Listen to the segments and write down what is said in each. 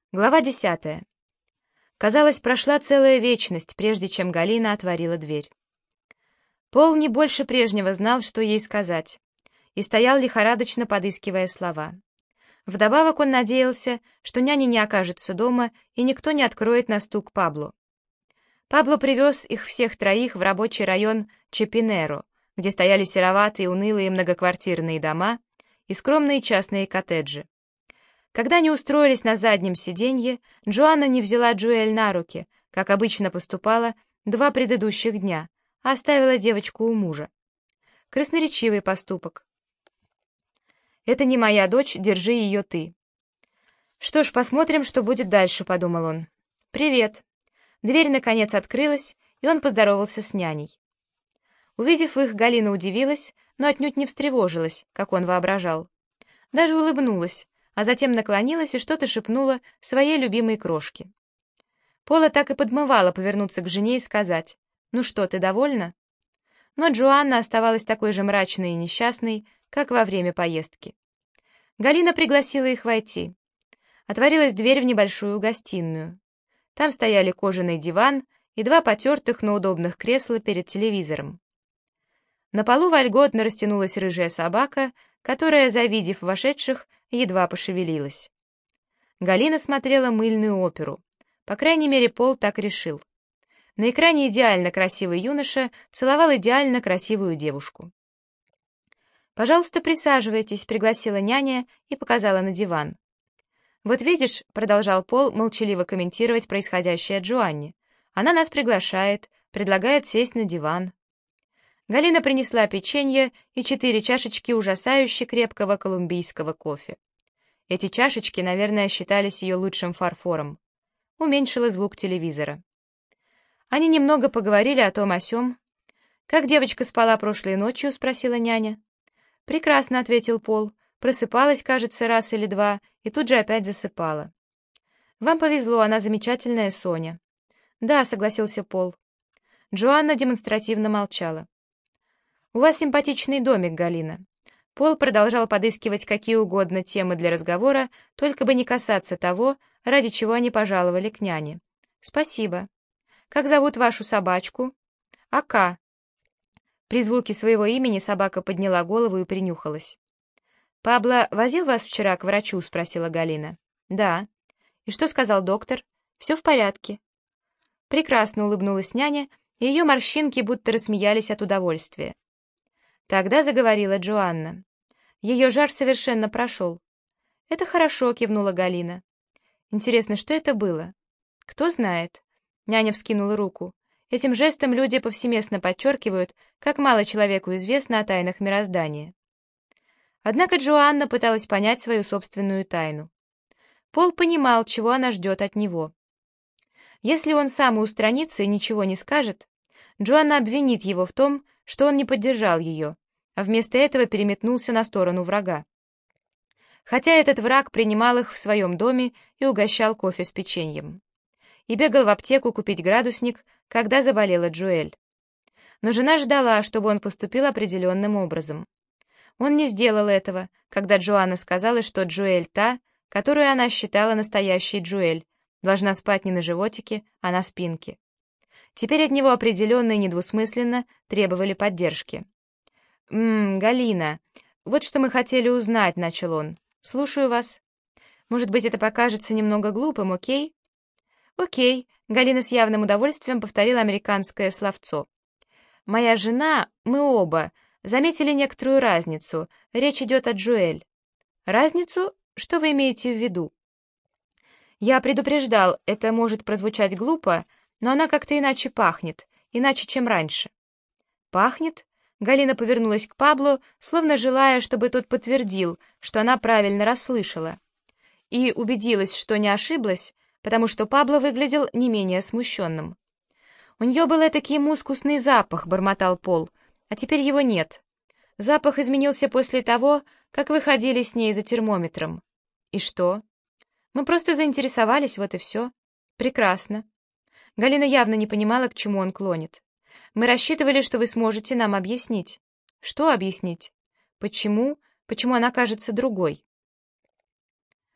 Глава 10. Казалось, прошла целая вечность, прежде чем Галина отворила дверь. Пол не больше прежнего знал, что ей сказать, и стоял лихорадочно подыскивая слова. Вдобавок он надеялся, что няня не окажется дома, и никто не откроет на стук Пабло. Пабло привез их всех троих в рабочий район Чапинеро, где стояли сероватые, унылые многоквартирные дома и скромные частные коттеджи. Когда они устроились на заднем сиденье, Джоанна не взяла Джоэль на руки, как обычно поступала 2 предыдущих дня, а оставила девочку у мужа. Красноречивый поступок. «Это не моя дочь, держи ее ты». «Что ж, посмотрим, что будет дальше», — подумал он. «Привет». Дверь, наконец, открылась, и он поздоровался с няней. Увидев их, Галина удивилась, но отнюдь не встревожилась, как он воображал. Даже улыбнулась, а затем наклонилась и что-то шепнула своей любимой крошке. Пола так и подмывала повернуться к жене и сказать: «Ну что, ты довольна?» Но Джоанна оставалась такой же мрачной и несчастной, как во время поездки. Галина пригласила их войти. Отворилась дверь в небольшую гостиную. Там стояли кожаный диван и 2 потертых, но удобных кресла перед телевизором. На полу вольготно растянулась рыжая собака, которая, завидев вошедших, едва пошевелилась. Галина смотрела мыльную оперу. По крайней мере, Пол так решил. На экране идеально красивый юноша целовал идеально красивую девушку. «Пожалуйста, присаживайтесь», — пригласила няня и показала на диван. «Вот видишь», — продолжал Пол молчаливо комментировать происходящее Джоанне, «она нас приглашает, предлагает сесть на диван». Галина принесла печенье и 4 чашечки ужасающе крепкого колумбийского кофе. Эти чашечки, наверное, считались ее лучшим фарфором. Уменьшила звук телевизора. Они немного поговорили о том о сём. «Как девочка спала прошлой ночью?» — спросила няня. «Прекрасно», — ответил Пол. «Просыпалась, кажется, раз или 2, и тут же опять засыпала». «Вам повезло, она замечательная Соня». «Да», — согласился Пол. Джоанна демонстративно молчала. «У вас симпатичный домик, Галина». Пол продолжал подыскивать какие угодно темы для разговора, только бы не касаться того, ради чего они пожаловали к няне. «Спасибо. Как зовут вашу собачку?» «Ака». При звуке своего имени собака подняла голову и принюхалась. «Пабло возил вас вчера к врачу?» — спросила Галина. «Да». «И что сказал доктор?» «Все в порядке». Прекрасно улыбнулась няня, и ее морщинки будто рассмеялись от удовольствия. Тогда заговорила Джоанна. Ее жар совершенно прошел. «Это хорошо», — кивнула Галина. «Интересно, что это было?» «Кто знает?» Няня вскинула руку. Этим жестом люди повсеместно подчеркивают, как мало человеку известно о тайнах мироздания. Однако Джоанна пыталась понять свою собственную тайну. Пол понимал, чего она ждет от него. Если он сам устранится и ничего не скажет, Джоанна обвинит его в том, что он не поддержал ее, а вместо этого переметнулся на сторону врага. Хотя этот враг принимал их в своем доме и угощал кофе с печеньем. И бегал в аптеку купить градусник, когда заболела Джоэль. Но жена ждала, чтобы он поступил определенным образом. Он не сделал этого, когда Джоанна сказала, что Джоэль та, которую она считала настоящей Джоэль, должна спать не на животике, а на спинке. Теперь от него определенно и недвусмысленно требовали поддержки. Галина, вот что мы хотели узнать», — начал он. «Слушаю вас. Может быть, это покажется немного глупым, окей?» «Окей», — Галина с явным удовольствием повторила американское словцо. «Моя жена, мы оба, заметили некоторую разницу. Речь идет о Джоэль». «Разницу? Что вы имеете в виду?» «Я предупреждал, это может прозвучать глупо, но она как-то иначе пахнет, иначе, чем раньше». «Пахнет?» Галина повернулась к Пабло, словно желая, чтобы тот подтвердил, что она правильно расслышала, и убедилась, что не ошиблась, потому что Пабло выглядел не менее смущенным. «У нее был этакий мускусный запах», — бормотал Пол, — «а теперь его нет. Запах изменился после того, как вы ходили с ней за термометром». «И что?» «Мы просто заинтересовались, вот и все». «Прекрасно». Галина явно не понимала, к чему он клонит. «Мы рассчитывали, что вы сможете нам объяснить». «Что объяснить? Почему она кажется другой?»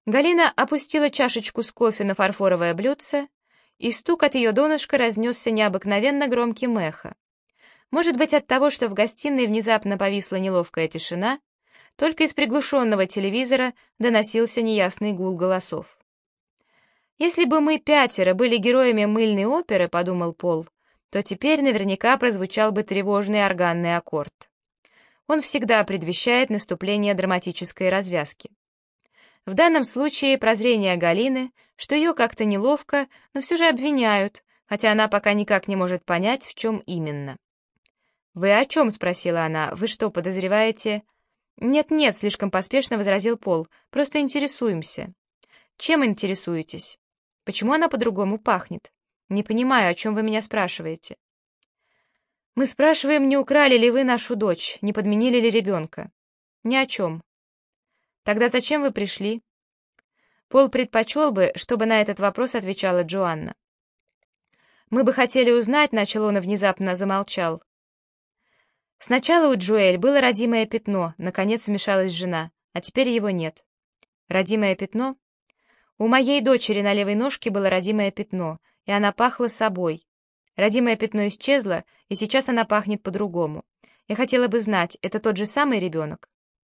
Галина опустила чашечку с кофе на фарфоровое блюдце, и стук от ее донышка разнесся необыкновенно громким эхо. Может быть, от того, что в гостиной внезапно повисла неловкая тишина, только из приглушенного телевизора доносился неясный гул голосов. «Если бы мы пятеро были героями мыльной оперы, — подумал Пол, — то теперь наверняка прозвучал бы тревожный органный аккорд. Он всегда предвещает наступление драматической развязки. В данном случае прозрение Галины, что ее как-то неловко, но все же обвиняют, хотя она пока никак не может понять, в чем именно. «Вы о чем?» — спросила она. «Вы что, подозреваете?» «Нет-нет», — слишком поспешно возразил Пол, — «просто интересуемся». «Чем интересуетесь? Почему она по-другому пахнет? Не понимаю, о чем вы меня спрашиваете». «Мы спрашиваем, не украли ли вы нашу дочь, не подменили ли ребенка?» «Ни о чем». «Тогда зачем вы пришли?» Пол предпочел бы, чтобы на этот вопрос отвечала Джоанна. «Мы бы хотели узнать», — начал он и внезапно замолчал. «Сначала у Джоэль было родимое пятно, наконец вмешалась жена, а теперь его нет». «Родимое пятно?» «У моей дочери на левой ножке было родимое пятно, и она пахла собой. Родимое пятно исчезло, и сейчас она пахнет по-другому. Я хотела бы знать, это тот же самый ребенок?»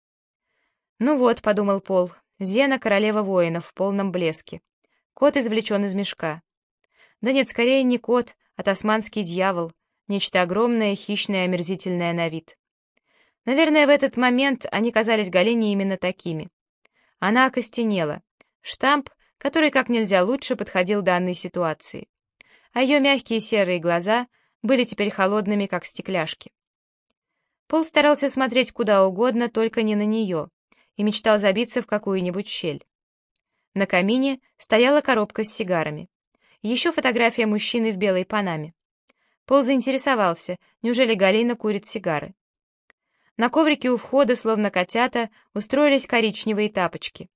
«Ну вот», — подумал Пол, — «Зена, королева воинов, в полном блеске. Кот извлечен из мешка». Да нет, скорее не кот, а тасманский дьявол, нечто огромное, хищное, омерзительное на вид. Наверное, в этот момент они казались Галине именно такими. Она окостенела. Штамп, который как нельзя лучше подходил данной ситуации. А ее мягкие серые глаза были теперь холодными, как стекляшки. Пол старался смотреть куда угодно, только не на нее, и мечтал забиться в какую-нибудь щель. На камине стояла коробка с сигарами. Еще фотография мужчины в белой панаме. Пол заинтересовался, неужели Галина курит сигары. На коврике у входа, словно котята, устроились коричневые тапочки.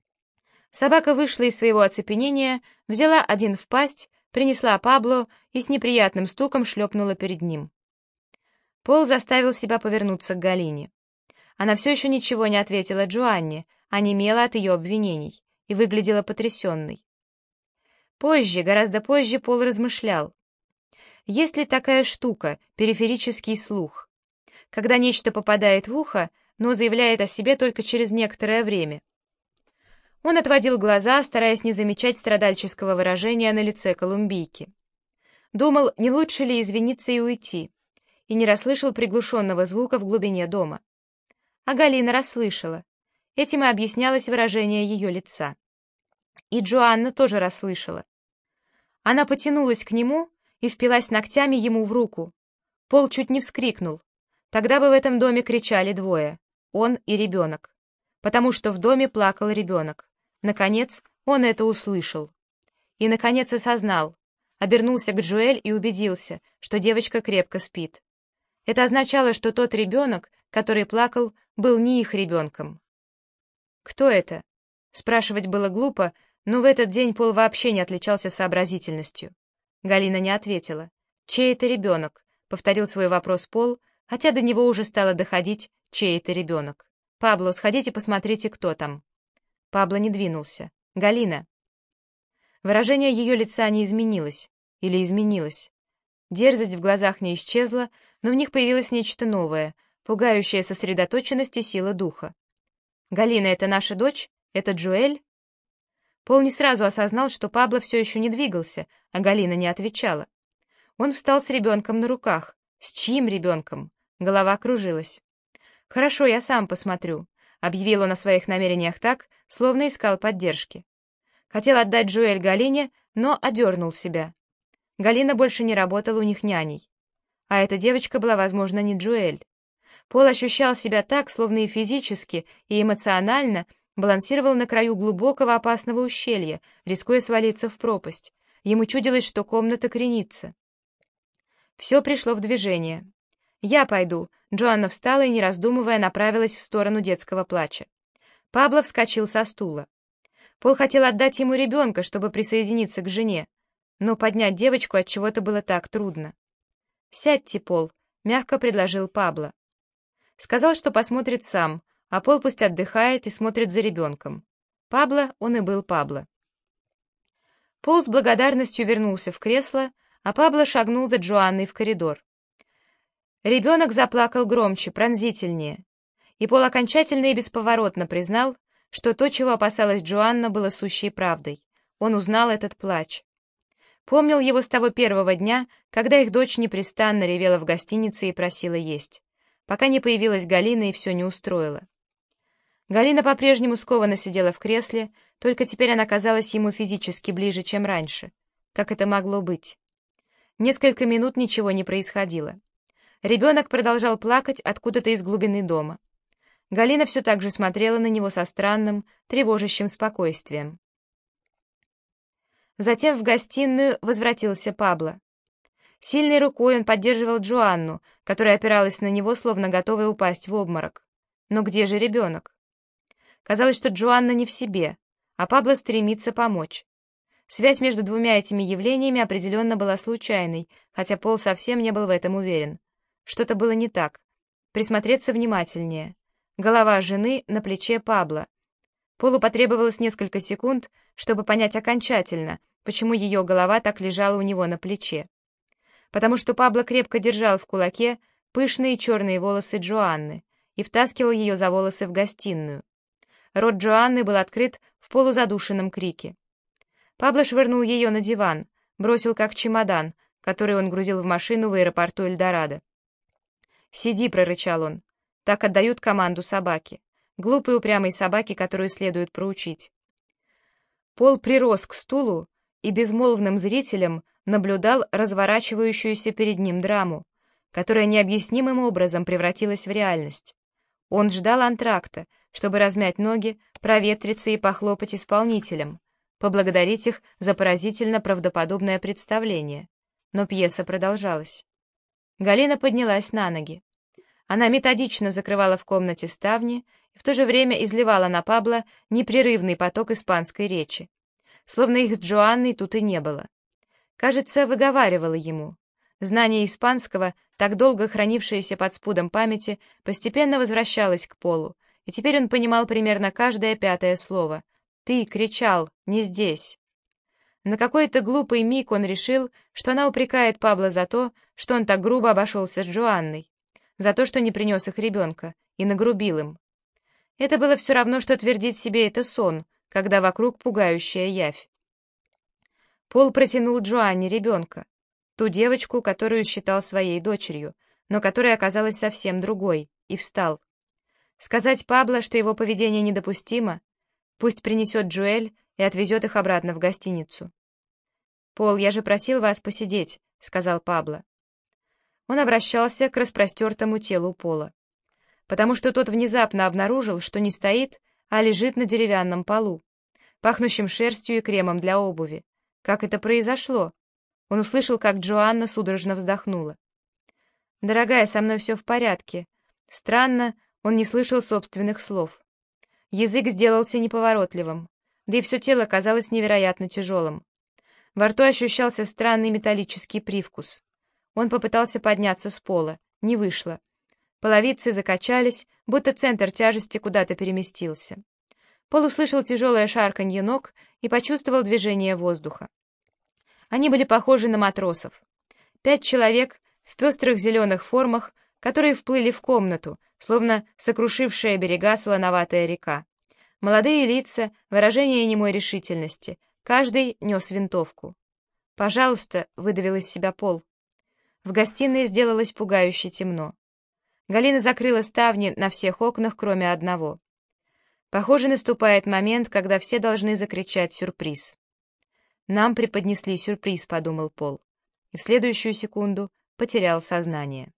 Собака вышла из своего оцепенения, взяла один в пасть, принесла Пабло и с неприятным стуком шлепнула перед ним. Пол заставил себя повернуться к Галине. Она все еще ничего не ответила Джоанне, онемела от ее обвинений и выглядела потрясенной. Позже, гораздо позже, Пол размышлял. Есть ли такая штука, периферический слух, когда нечто попадает в ухо, но заявляет о себе только через некоторое время? Он отводил глаза, стараясь не замечать страдальческого выражения на лице колумбийки. Думал, не лучше ли извиниться и уйти, и не расслышал приглушенного звука в глубине дома. А Галина расслышала. Этим и объяснялось выражение ее лица. И Джоанна тоже расслышала. Она потянулась к нему и впилась ногтями ему в руку. Пол чуть не вскрикнул. Тогда бы в этом доме кричали двое — он и ребенок. Потому что в доме плакал ребенок. Наконец, он это услышал. И, наконец, осознал. Обернулся к Джоэль и убедился, что девочка крепко спит. Это означало, что тот ребенок, который плакал, был не их ребенком. «Кто это?» Спрашивать было глупо, но в этот день Пол вообще не отличался сообразительностью. Галина не ответила. «Чей это ребенок?» — повторил свой вопрос Пол, хотя до него уже стало доходить, чей это ребенок. «Пабло, сходите, посмотрите, кто там». Пабло не двинулся. «Галина». Выражение ее лица не изменилось. Или изменилось. Дерзость в глазах не исчезла, но в них появилось нечто новое, пугающая сосредоточенность и сила духа. «Галина, это наша дочь? Это Джоэль?» Пол не сразу осознал, что Пабло все еще не двигался, а Галина не отвечала. Он встал с ребенком на руках. С чьим ребенком? Голова кружилась. «Хорошо, я сам посмотрю», — объявил он о своих намерениях так, словно искал поддержки. Хотел отдать Джоэль Галине, но одернул себя. Галина больше не работала у них няней. А эта девочка была, возможно, не Джоэль. Пол ощущал себя так, словно и физически, и эмоционально балансировал на краю глубокого опасного ущелья, рискуя свалиться в пропасть. Ему чудилось, что комната кренится. Все пришло в движение. «Я пойду». Джоанна встала и, не раздумывая, направилась в сторону детского плача. Пабло вскочил со стула. Пол хотел отдать ему ребенка, чтобы присоединиться к жене, но поднять девочку от чего-то было так трудно. «Сядьте, Пол», — мягко предложил Пабло. Сказал, что посмотрит сам, а Пол пусть отдыхает и смотрит за ребенком. Пабло, он и был Пабло. Пол с благодарностью вернулся в кресло, а Пабло шагнул за Джоанной в коридор. Ребенок заплакал громче, пронзительнее, и Пол окончательно и бесповоротно признал, что то, чего опасалась Джоанна, было сущей правдой. Он узнал этот плач. Помнил его с того первого дня, когда их дочь непрестанно ревела в гостинице и просила есть, пока не появилась Галина и все не устроила. Галина по-прежнему скованно сидела в кресле, только теперь она казалась ему физически ближе, чем раньше. Как это могло быть? Несколько минут ничего не происходило. Ребенок продолжал плакать откуда-то из глубины дома. Галина все так же смотрела на него со странным, тревожащим спокойствием. Затем в гостиную возвратился Пабло. Сильной рукой он поддерживал Джоанну, которая опиралась на него, словно готовая упасть в обморок. Но где же ребенок? Казалось, что Джоанна не в себе, а Пабло стремится помочь. Связь между двумя этими явлениями определенно была случайной, хотя Пол совсем не был в этом уверен. Что-то было не так. Присмотреться внимательнее. Голова жены на плече Пабло. Полу потребовалось несколько секунд, чтобы понять окончательно, почему ее голова так лежала у него на плече. Потому что Пабло крепко держал в кулаке пышные черные волосы Джоанны и втаскивал ее за волосы в гостиную. Рот Джоанны был открыт в полузадушенном крике. Пабло швырнул ее на диван, бросил как чемодан, который он грузил в машину в аэропорту Эльдорадо. «Сиди», — прорычал он. Так отдают команду собаке. Глупой упрямой собаке, которую следует проучить. Пол прирос к стулу и безмолвным зрителем наблюдал разворачивающуюся перед ним драму, которая необъяснимым образом превратилась в реальность. Он ждал антракта, чтобы размять ноги, проветриться и похлопать исполнителям, поблагодарить их за поразительно правдоподобное представление. Но пьеса продолжалась. Галина поднялась на ноги. Она методично закрывала в комнате ставни и в то же время изливала на Пабло непрерывный поток испанской речи, словно их с Джоанной тут и не было. Кажется, выговаривала ему. Знание испанского, так долго хранившееся под спудом памяти, постепенно возвращалось к Полу, и теперь он понимал примерно каждое пятое слово. «Ты!» — кричал, «не здесь!» На какой-то глупый миг он решил, что она упрекает Пабло за то, что он так грубо обошелся с Джоанной, за то, что не принес их ребенка, и нагрубил им. Это было все равно, что твердить себе «это сон», когда вокруг пугающая явь. Пол протянул Джоанне ребенка, ту девочку, которую считал своей дочерью, но которая оказалась совсем другой, и встал. Сказать Пабло, что его поведение недопустимо, пусть принесет Джоэль и отвезет их обратно в гостиницу. «Пол, я же просил вас посидеть», — сказал Пабло. Он обращался к распростертому телу Пола, потому что тот внезапно обнаружил, что не стоит, а лежит на деревянном полу, пахнущем шерстью и кремом для обуви. Как это произошло? Он услышал, как Джоанна судорожно вздохнула. «Дорогая, со мной все в порядке». Странно, он не слышал собственных слов. Язык сделался неповоротливым, да и все тело казалось невероятно тяжелым. Во рту ощущался странный металлический привкус. Он попытался подняться с пола. Не вышло. Половицы закачались, будто центр тяжести куда-то переместился. Пол услышал тяжелое шарканье ног и почувствовал движение воздуха. Они были похожи на матросов. 5 человек в пестрых зеленых формах, которые вплыли в комнату, словно сокрушившая берега солоноватая река. Молодые лица, выражение немой решительности. Каждый нес винтовку. «Пожалуйста», — выдавил из себя Пол. В гостиной сделалось пугающе темно. Галина закрыла ставни на всех окнах, кроме одного. Похоже, наступает момент, когда все должны закричать «сюрприз». «Нам преподнесли сюрприз», — подумал Пол, и в следующую секунду потерял сознание.